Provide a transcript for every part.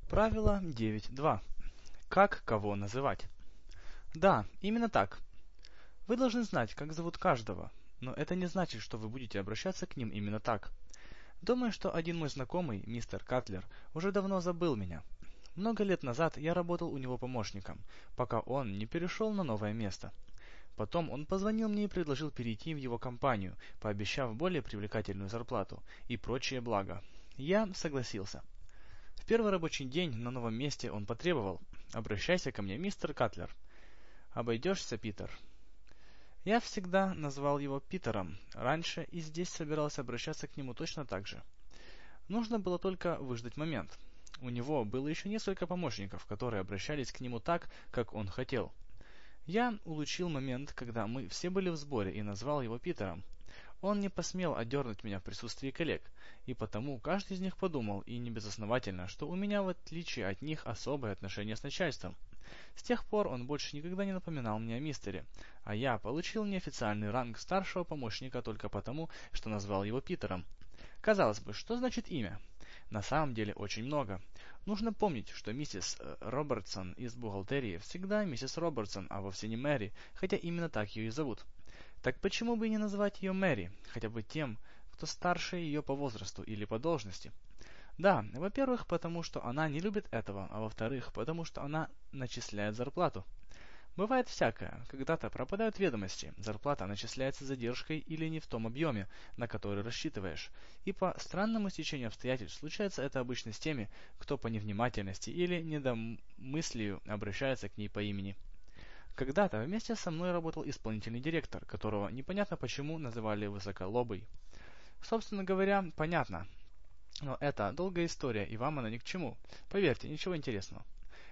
Правило 9.2. Как кого называть? Да, именно так. Вы должны знать, как зовут каждого, но это не значит, что вы будете обращаться к ним именно так. Думаю, что один мой знакомый, мистер Катлер, уже давно забыл меня. Много лет назад я работал у него помощником, пока он не перешел на новое место. Потом он позвонил мне и предложил перейти в его компанию, пообещав более привлекательную зарплату и прочие блага. Я согласился. В первый рабочий день на новом месте он потребовал: «Обращайся ко мне, мистер Катлер». «Обойдешься, Питер?» Я всегда назвал его Питером раньше и здесь собирался обращаться к нему точно так же. Нужно было только выждать момент. У него было еще несколько помощников, которые обращались к нему так, как он хотел. Я улучил момент, когда мы все были в сборе, и назвал его Питером. Он не посмел одернуть меня в присутствии коллег, и потому каждый из них подумал, и не безосновательно, что у меня в отличие от них особое отношение с начальством. С тех пор он больше никогда не напоминал мне о мистере, а я получил неофициальный ранг старшего помощника только потому, что назвал его Питером. Казалось бы, что значит имя? На самом деле очень много. Нужно помнить, что миссис Робертсон из бухгалтерии всегда миссис Робертсон, а вовсе не Мэри, хотя именно так ее и зовут. Так почему бы и не назвать ее Мэри, хотя бы тем, кто старше ее по возрасту или по должности? Да, во-первых, потому что она не любит этого, а во-вторых, потому что она начисляет зарплату. Бывает всякое. Когда-то пропадают ведомости, зарплата начисляется с задержкой или не в том объеме, на который рассчитываешь. И по странному стечению обстоятельств случается это обычно с теми, кто по невнимательности или недомыслию обращается к ней по имени. Когда-то вместе со мной работал исполнительный директор, которого непонятно почему называли Высоколобый. Собственно говоря, понятно. Но это долгая история, и вам она ни к чему. Поверьте, ничего интересного.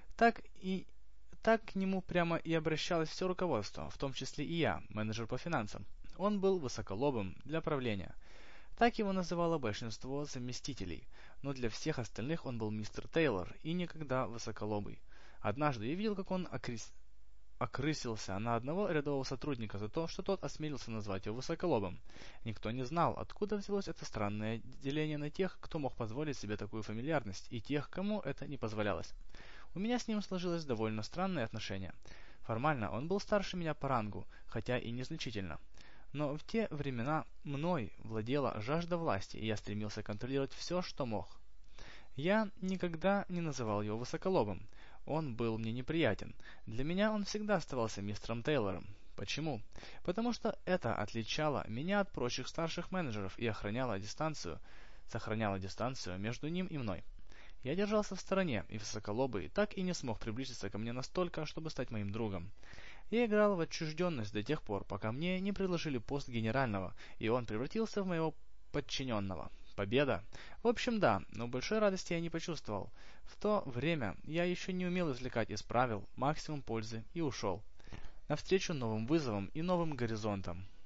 Так к нему прямо и обращалось все руководство, в том числе и я, менеджер по финансам. Он был высоколобым для правления. Так его называло большинство заместителей, но для всех остальных он был мистер Тейлор и никогда высоколобый. Однажды я видел, как он окрысился на одного рядового сотрудника за то, что тот осмелился назвать его высоколобым. Никто не знал, откуда взялось это странное деление на тех, кто мог позволить себе такую фамильярность, и тех, кому это не позволялось. У меня с ним сложилось довольно странное отношение. Формально он был старше меня по рангу, хотя и незначительно. Но в те времена мной владела жажда власти, и я стремился контролировать все, что мог. Я никогда не называл его высоколобым. Он был мне неприятен. Для меня он всегда оставался мистером Тейлором. Почему? Потому что это отличало меня от прочих старших менеджеров и сохраняло дистанцию между ним и мной. Я держался в стороне, и высоколобый так и не смог приблизиться ко мне настолько, чтобы стать моим другом. Я играл в отчужденность до тех пор, пока мне не предложили пост генерального, и он превратился в моего подчиненного. Победа? В общем, да, но большой радости я не почувствовал. В то время я еще не умел извлекать из правил максимум пользы и ушел навстречу новым вызовам и новым горизонтам.